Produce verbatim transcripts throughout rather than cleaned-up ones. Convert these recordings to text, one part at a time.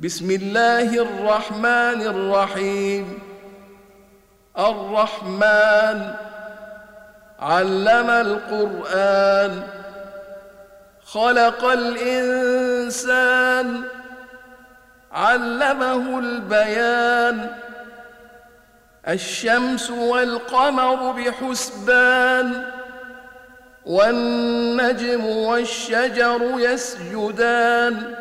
بسم الله الرحمن الرحيم. الرحمن علم القرآن، خلق الإنسان، علمه البيان. الشمس والقمر بحسبان، والنجم والشجر يسجدان.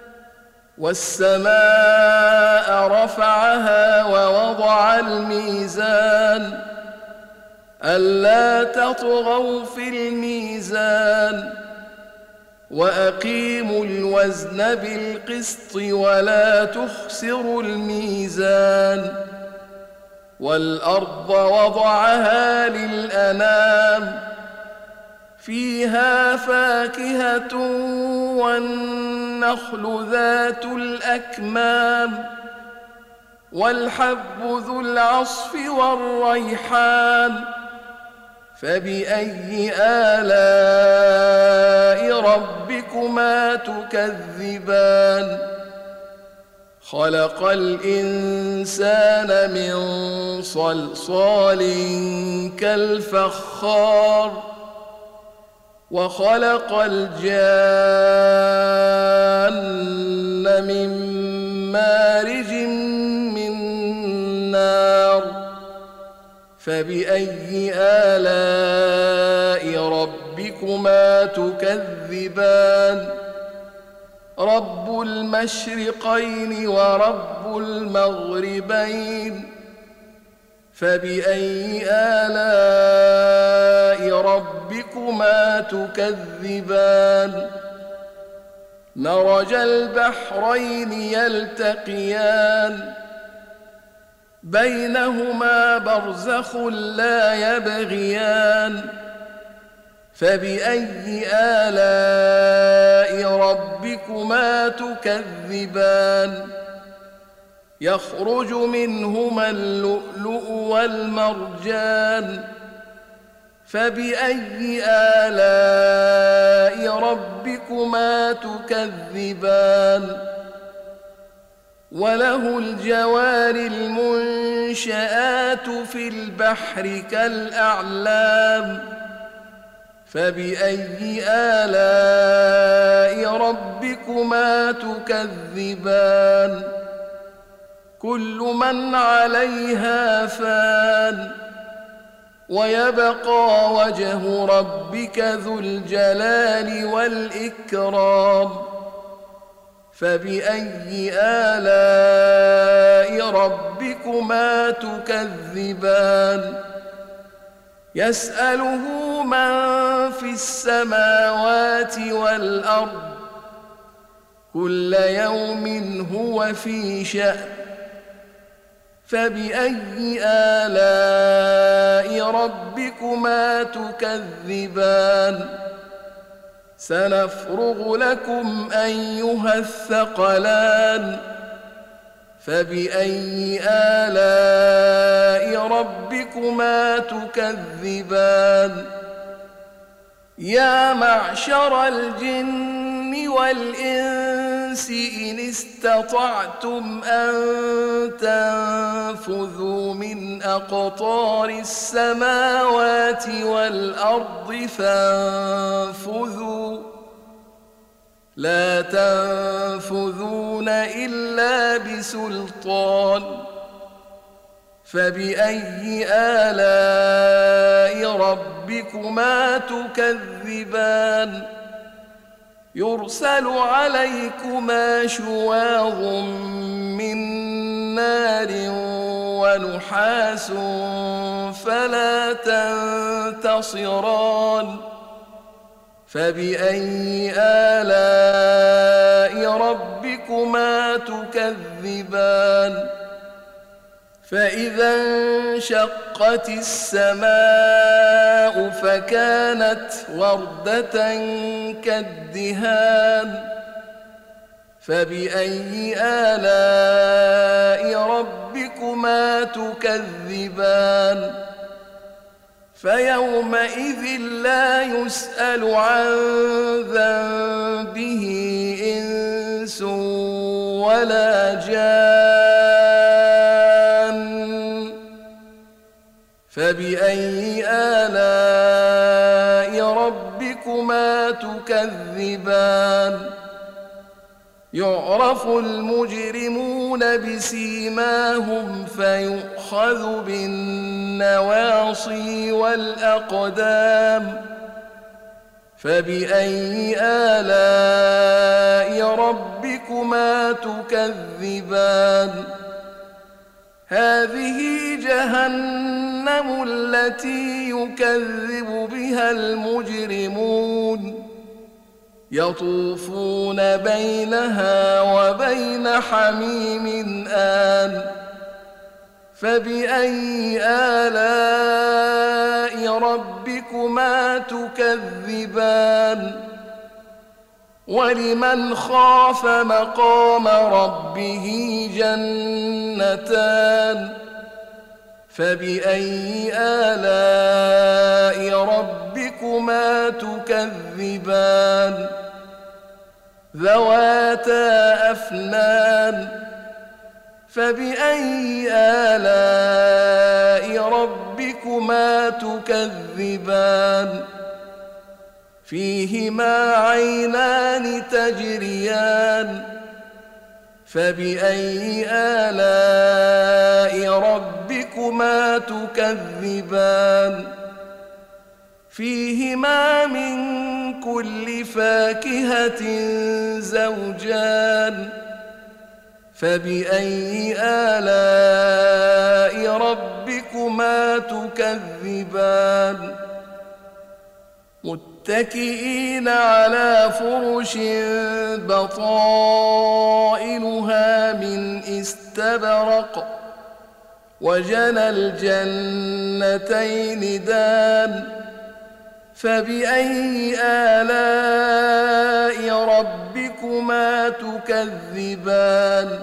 والسماء رفعها ووضع الميزان، ألا تطغوا في الميزان. وأقيموا الوزن بالقسط ولا تخسروا الميزان. والأرض وضعها للأنام، فيها فاكهة والنخل ذات الأكمام، والحب ذو العصف والريحان. فبأي آلاء ربكما تكذبان؟ خلق الإنسان من صلصال كالفخار، وخلق الجان من مارج من نار. فبأي آلاء ربكما تكذبان؟ رب المشرقين ورب المغربين. فبأي آلاء ربكما تكذبان؟ مرج البحرين يلتقيان، بينهما برزخ لا يبغيان. فبأي آلاء ربكما تكذبان؟ يخرج منهما اللؤلؤ والمرجان. فبأي آلاء ربكما تكذبان؟ وله الجوار المنشآت في البحر كالأعلام. فبأي آلاء ربكما تكذبان؟ كل من عليها فان، ويبقى وجه ربك ذو الجلال والإكرام. فبأي آلاء ربكما تكذبان؟ يسأله من في السماوات والأرض، كل يوم هو في شأن. فبأي آلاء ربكما تكذبان؟ سنفرغ لكم أيها الثقلان. فبأي آلاء ربكما تكذبان؟ يا معشر الجن والإنس إن استطعتم أن تنفذوا من أقطار السماوات والأرض فانفذوا، لا تنفذون إلا بسلطان. فبأي آلاء ربكما تكذبان؟ يرسل عليكما شواظ من نار ونحاس فلا تنتصران. فبأي آلاء ربكما تكذبان؟ فإذا انشقت السماء فكانت وردة كالدهان. فبأي آلاء ربكما تكذبان؟ فيومئذ لا يسأل عن ذنبه إنس ولا جان فبأي آلاء ربكما تكذبان يعرف المجرمون بسيماهم فيؤخذ بالنواصي والأقدام فبأي آلاء ربكما تكذبان هذه جهنم التي يكذب بها المجرمون يطوفون بينها وبين حميم آن فبأي آلاء ربكما تكذبان ولمن خاف مقام ربه جنتان فبأي آلاء ربكما تكذبان ذواتا أفنان فبأي آلاء ربكما تكذبان فيهما عينان تجريان فبأي آلاء ربكما تكذبان فيهما من كل فاكهة زوجان فبأي آلاء ربكما تكذبان متكئين على فرش بطائنها من استبرق وجنى الجنتين دان فبأي آلاء ربكما تكذبان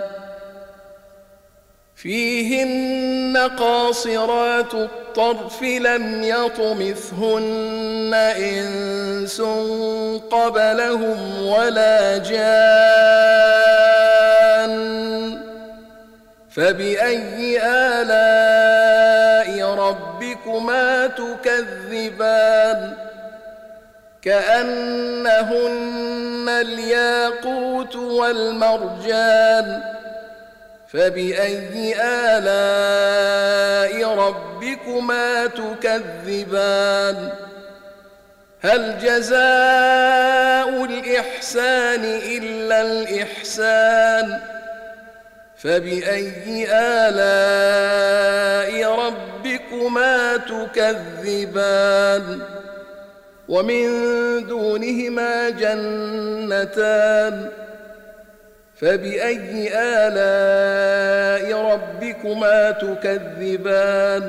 فيهن قاصرات الطرف لم يطمثهن إنس قبلهم ولا جان فبأي آلاء ربكما تكذبان كأنهن الياقوت والمرجان فبأي آلاء ربكما تكذبان هل جزاء الإحسان إلا الإحسان فبأي آلاء ربكما تكذبان ومن دونهما جنتان فبأي آلاء ربكما تكذبان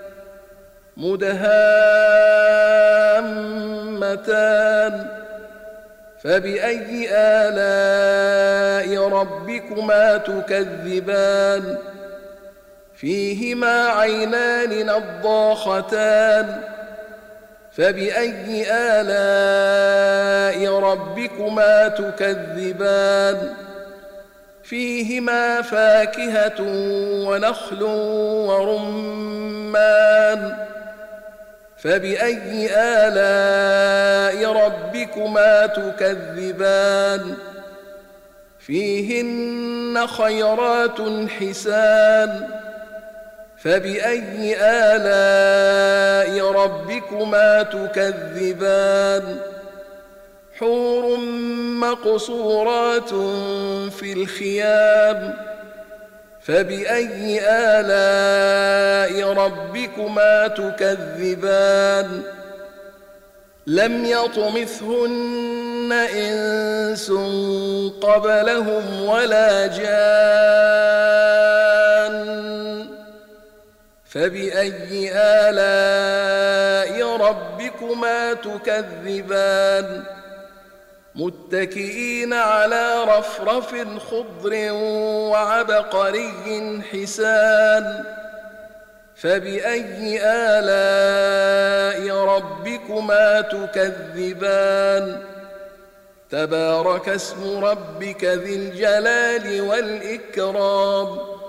مدهامتان فبأي آلاء ربكما تكذبان فيهما عينان نضاختان فبأي آلاء ربكما تكذبان فيهما فاكهة ونخل ورمان فبأي آلاء ربكما تكذبان فيهن خيرات حسان فبأي آلاء ربكما تكذبان حور مقصورات في الخيام فبأي آلاء ربكما تكذبان لم يطمثهن إنس قبلهم ولا جان فبأي آلاء ربكما تكذبان متكئين على رفرف خضر وعبقري حسان فبأي آلاء ربكما تكذبان تبارك اسم ربك ذي الجلال والإكرام.